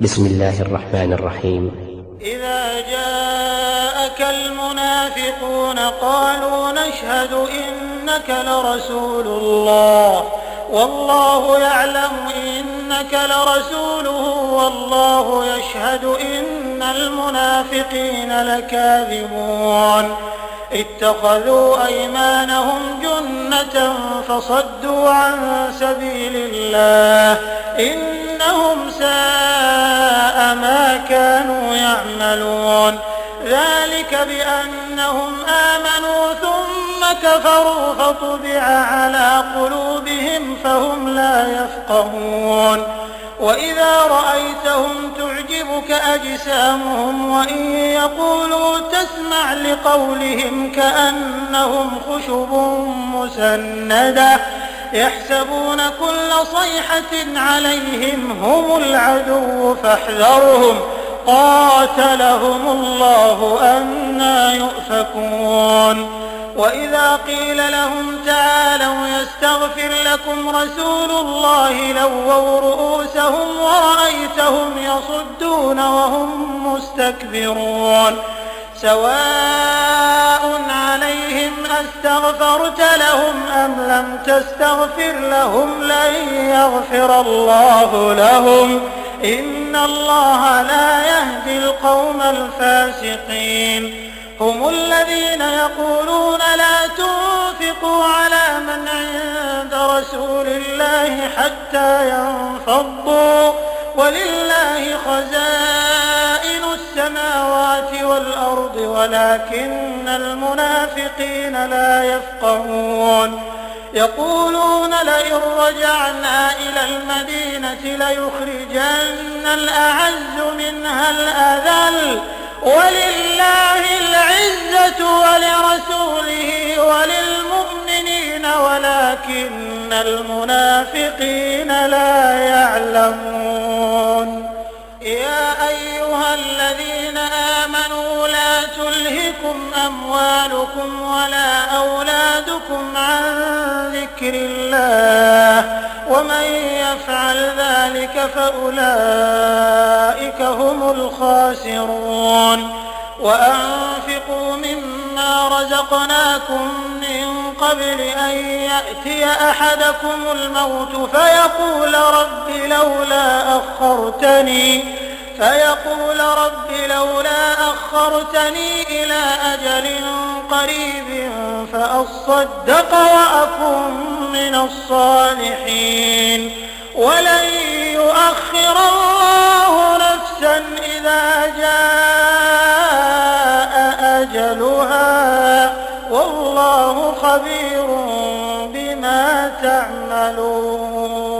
بسم الله الرحمن الرحيم. إذا جاءك المنافقون قالوا نشهد إنك لرسول الله والله يعلم إنك لرسوله والله يشهد إن المنافقين لكاذبون اتخذوا أيمانهم جنة فصدوا عن سبيل الله إنهم ساء ما كانوا يعملون ذلك بأنهم آمنوا ثم كفروا فطبع على قلوبهم فهم لا يفقهون وإذا رأيتهم تعجبك أجسامهم وإن يقولوا تسمع لقولهم كأنهم خشب مسندة يحسبون كل صيحة عليهم هم العدو فاحذرهم قاتلهم الله أنى يؤفكون وإذا قيل لهم تعالوا يستغفر لكم رسول الله لووا رؤوسهم ورأيتهم يصدون وهم مستكبرون سواء عليهم أستغفرت لهم أم لم تستغفر لهم لن يغفر الله لهم إن الله لا يهدي القوم الفاسقين هم الذين يقولون لا تنفقوا على من عند رسول الله حتى ينفضوا ولله خزائن السماوات والأرض ولكن المنافقين لا يفقهون يقولون لئن رجعنا إلى المدينة ليخرجن الأعز منها الأذل ولله العزة ولرسوله وللمؤمنين ولكن المنافقين لا يعلمون يا أيها الذين آمنوا لا تلهكم أموالكم ولا أولادكم عن ذكر الله ومن يفعل ذلك فأولئك هم الخاسرون وأنفقوا مما رزقناكم من قبل أن يأتي أحدكم الموت فيقول رب لولا أخرتني إلى أجل قريب فأصدق وأكن من الصالحين ولن يؤخر الله نفسا إذا جاء أجلها والله خبير بما تعملون.